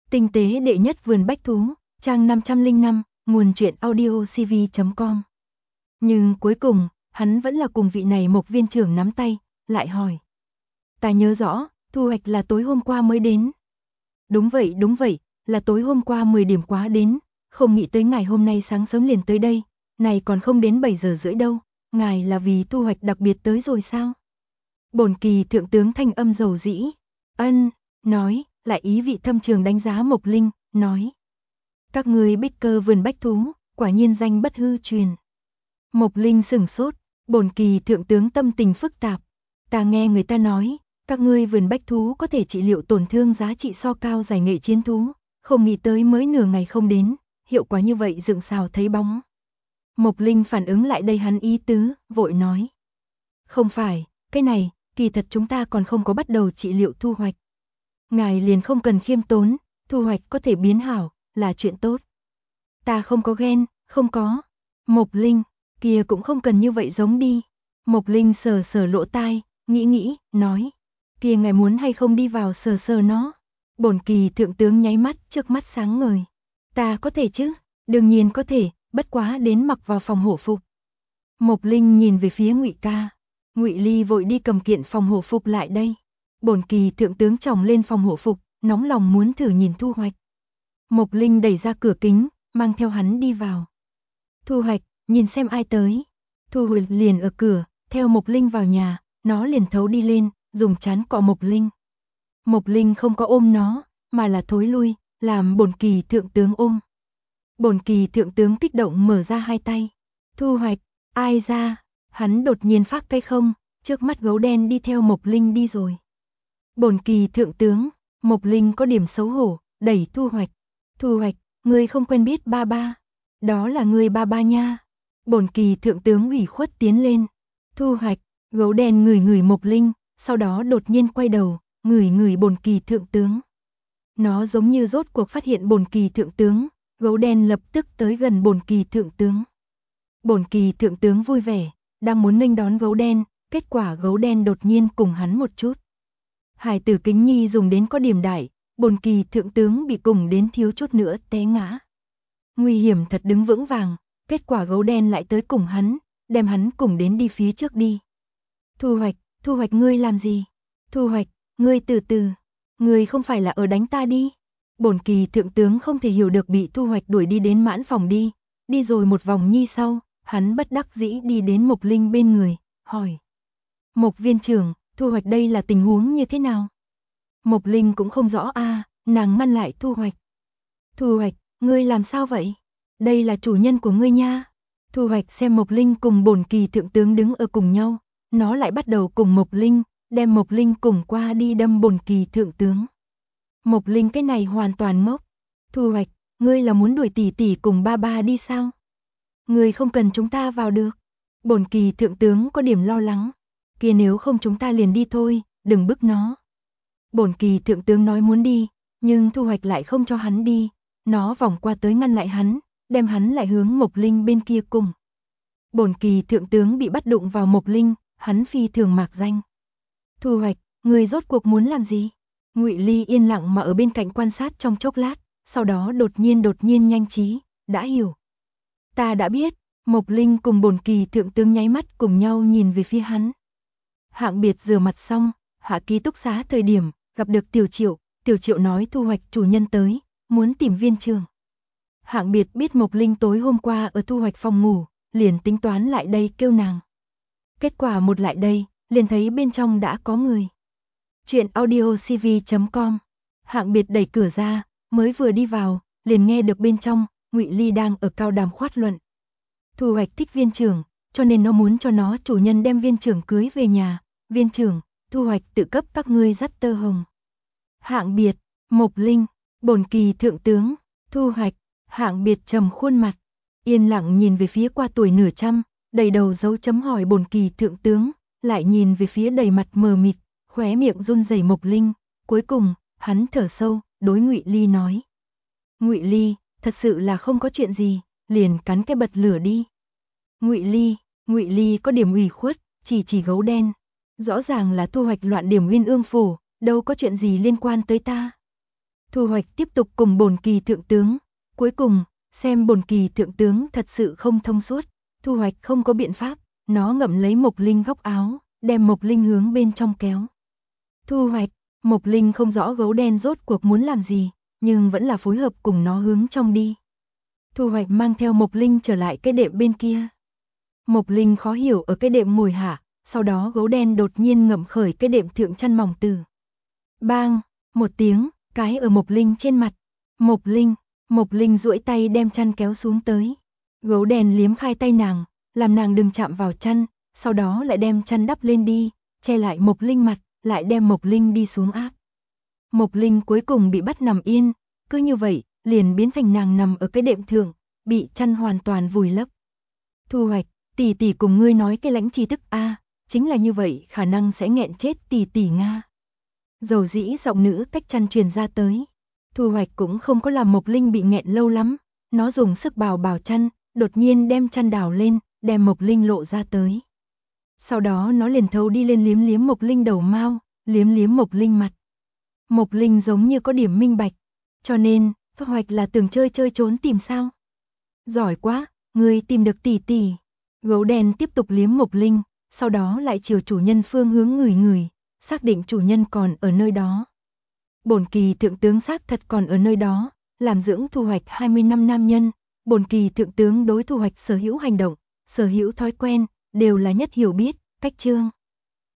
Tinh tế đệ nhất vườn bách thú, trang 505, nguồn truyện audiocv.com. Nhưng cuối cùng, hắn vẫn là cùng vị này Mộc viên trưởng nắm tay, lại hỏi. Ta nhớ rõ, thu hoạch là tối hôm qua mới đến. Đúng vậy, là tối hôm qua 10 điểm quá đến, không nghĩ tới ngài hôm nay sáng sớm liền tới đây, này còn không đến 7 giờ rưỡi đâu, ngài là vì thu hoạch đặc biệt tới rồi sao? Bổn kỳ thượng tướng thanh âm dầu dĩ, ân, nói, lại ý vị thâm trường đánh giá Mộc Linh, nói. Các ngươi bích cơ vườn bách thú, quả nhiên danh bất hư truyền. Mộc Linh sửng sốt, bổn kỳ thượng tướng tâm tình phức tạp. Ta nghe người ta nói, các ngươi vườn bách thú có thể trị liệu tổn thương giá trị so cao giải nghệ chiến thú, không nghĩ tới mới nửa ngày không đến, hiệu quả như vậy dựng xào thấy bóng. Mộc Linh phản ứng lại đây hắn ý tứ, vội nói. Không phải, cái này, kỳ thật chúng ta còn không có bắt đầu trị liệu thu hoạch. Ngài liền không cần khiêm tốn, thu hoạch có thể biến hảo, là chuyện tốt. Ta không có ghen, không có. Mộc Linh, kia cũng không cần như vậy giống đi. Mộc Linh sờ sờ lỗ tai, nghĩ, nói. Kia ngài muốn hay không đi vào sờ sờ nó. Bổn kỳ thượng tướng nháy mắt, trước mắt sáng ngời. Ta có thể chứ, đương nhiên có thể, bất quá đến mặc vào phòng hổ phục. Mộc Linh nhìn về phía Ngụy Ca. Ngụy Ly vội đi cầm kiện phòng hổ phục lại đây. Bổn kỳ thượng tướng chồng lên phòng hổ phục, nóng lòng muốn thử nhìn thu hoạch. Mộc Linh đẩy ra cửa kính, mang theo hắn đi vào. Thu hoạch, nhìn xem ai tới. Thu hoạch liền ở cửa, theo Mộc Linh vào nhà, nó liền thấu đi lên, dùng chán cọ Mộc Linh. Mộc Linh không có ôm nó, mà là thối lui, làm bổn kỳ thượng tướng ôm. Bổn kỳ thượng tướng kích động mở ra hai tay. Thu hoạch, ai ra, hắn đột nhiên phát cái không, trước mắt gấu đen đi theo Mộc Linh đi rồi. Bổn kỳ thượng tướng, Mộc Linh có điểm xấu hổ, đẩy Thu hoạch. Thu hoạch, ngươi không quen biết ba ba. Đó là ngươi ba ba nha. Bổn kỳ thượng tướng ủy khuất tiến lên. Thu hoạch, gấu đen ngửi Mộc Linh, sau đó đột nhiên quay đầu, ngửi bổn kỳ thượng tướng. Nó giống như rốt cuộc phát hiện bổn kỳ thượng tướng, gấu đen lập tức tới gần bổn kỳ thượng tướng. Bổn kỳ thượng tướng vui vẻ, đang muốn nghênh đón gấu đen, kết quả gấu đen đột nhiên cùng hắn một chút. Hải tử kính nhi dùng đến có điểm đại, bổn kỳ thượng tướng bị cùng đến thiếu chút nữa té ngã. Nguy hiểm thật đứng vững vàng, kết quả gấu đen lại tới cùng hắn, đem hắn cùng đến đi phía trước đi. Thu hoạch ngươi làm gì? Thu hoạch, ngươi từ từ, ngươi không phải là ở đánh ta đi. Bổn kỳ thượng tướng không thể hiểu được bị Thu hoạch đuổi đi đến mãn phòng đi rồi một vòng nhi sau, hắn bất đắc dĩ đi đến Mộc Linh bên người, hỏi. Mộc viên trưởng, Thu hoạch đây là tình huống như thế nào? Mộc Linh cũng không rõ nàng ngăn lại Thu hoạch. Thu hoạch, ngươi làm sao vậy? Đây là chủ nhân của ngươi nha. Thu hoạch xem Mộc Linh cùng bổn kỳ thượng tướng đứng ở cùng nhau, nó lại bắt đầu cùng Mộc Linh, đem Mộc Linh cùng qua đi đâm bổn kỳ thượng tướng. Mộc Linh cái này hoàn toàn ngốc. Thu hoạch, ngươi là muốn đuổi tỷ tỷ cùng ba ba đi sao? Ngươi không cần chúng ta vào được. Bổn kỳ thượng tướng có điểm lo lắng. Kia nếu không chúng ta liền đi thôi, đừng bức nó. Bổn kỳ thượng tướng nói muốn đi, nhưng Thu hoạch lại không cho hắn đi. Nó vòng qua tới ngăn lại hắn, đem hắn lại hướng Mộc Linh bên kia cùng. Bổn kỳ thượng tướng bị bắt đụng vào Mộc Linh, hắn phi thường mạc danh. Thu hoạch, người rốt cuộc muốn làm gì? Ngụy Ly yên lặng mà ở bên cạnh quan sát trong chốc lát, sau đó đột nhiên nhanh trí, đã hiểu. Ta đã biết, Mộc Linh cùng bổn kỳ thượng tướng nháy mắt cùng nhau nhìn về phía hắn. Hạng biệt rửa mặt xong, hạ ký túc xá thời điểm, gặp được Tiểu Triệu nói Thu hoạch chủ nhân tới, muốn tìm viên trưởng. Hạng biệt biết Mộc Linh tối hôm qua ở Thu hoạch phòng ngủ, liền tính toán lại đây kêu nàng. Kết quả một lại đây, liền thấy bên trong đã có người. Chuyện audiocv.com. Hạng biệt đẩy cửa ra, mới vừa đi vào, liền nghe được bên trong, Ngụy Ly đang ở cao đàm khoát luận. Thu hoạch thích viên trưởng, cho nên nó muốn cho nó chủ nhân đem viên trưởng cưới về nhà. Viên trưởng, Thu hoạch tự cấp các ngươi dắt tơ hồng. Hạng biệt, Mộc Linh, bổn kỳ thượng tướng, Thu hoạch. Hạng biệt trầm khuôn mặt, yên lặng nhìn về phía qua tuổi nửa trăm, đầy đầu dấu chấm hỏi bổn kỳ thượng tướng, lại nhìn về phía đầy mặt mờ mịt, khóe miệng run rẩy Mộc Linh, cuối cùng, hắn thở sâu, đối Ngụy Ly nói. Ngụy Ly, thật sự là không có chuyện gì, liền cắn cái bật lửa đi. Ngụy Ly có điểm ủy khuất, chỉ gấu đen. Rõ ràng là Thu hoạch loạn điểm Uyên Ương phủ, đâu có chuyện gì liên quan tới ta. Thu Hoạch tiếp tục cùng Bổn Kỳ thượng tướng. Cuối cùng, xem Bổn Kỳ thượng tướng thật sự không thông suốt, Thu Hoạch không có biện pháp, nó ngậm lấy Mộc Linh góc áo, đem Mộc Linh hướng bên trong kéo. Thu Hoạch, Mộc Linh không rõ gấu đen rốt cuộc muốn làm gì, nhưng vẫn là phối hợp cùng nó hướng trong đi. Thu Hoạch mang theo Mộc Linh trở lại cái đệm bên kia. Mộc Linh khó hiểu ở cái đệm ngồi hạ, sau đó gấu đen đột nhiên ngậm khởi cái đệm thượng chăn mỏng từ. Bang, một tiếng, cái ở Mộc Linh trên mặt. Mộc Linh duỗi tay đem chăn kéo xuống tới. Gấu đen liếm khai tay nàng, làm nàng đừng chạm vào chăn, sau đó lại đem chăn đắp lên đi, che lại Mộc Linh mặt, lại đem Mộc Linh đi xuống áp. Mộc Linh cuối cùng bị bắt nằm yên, cứ như vậy, liền biến thành nàng nằm ở cái đệm thượng, bị chăn hoàn toàn vùi lấp. Thu Hoạch, tỷ tỷ cùng ngươi nói cái lãnh tri thức a, chính là như vậy, khả năng sẽ nghẹn chết tỷ tỷ nga. Dầu dĩ giọng nữ cách chăn truyền ra tới. Thu Hoạch cũng không có làm Mộc Linh bị nghẹn lâu lắm, nó dùng sức bào chăn, đột nhiên đem chăn đảo lên, đem Mộc Linh lộ ra tới. Sau đó nó liền thấu đi lên liếm liếm Mộc Linh đầu mao, liếm liếm Mộc Linh mặt. Mộc Linh giống như có điểm minh bạch, cho nên, Thu Hoạch là tưởng chơi trốn tìm sao? Giỏi quá, ngươi tìm được tỷ tỷ. Gấu đen tiếp tục liếm Mộc Linh, sau đó lại chiều chủ nhân phương hướng ngửi, xác định chủ nhân còn ở nơi đó. Bổn Kỳ thượng tướng xác thật còn ở nơi đó, làm dưỡng Thu Hoạch 20 năm nam nhân, Bổn Kỳ thượng tướng đối Thu Hoạch sở hữu hành động, sở hữu thói quen, đều là nhất hiểu biết, cách chương.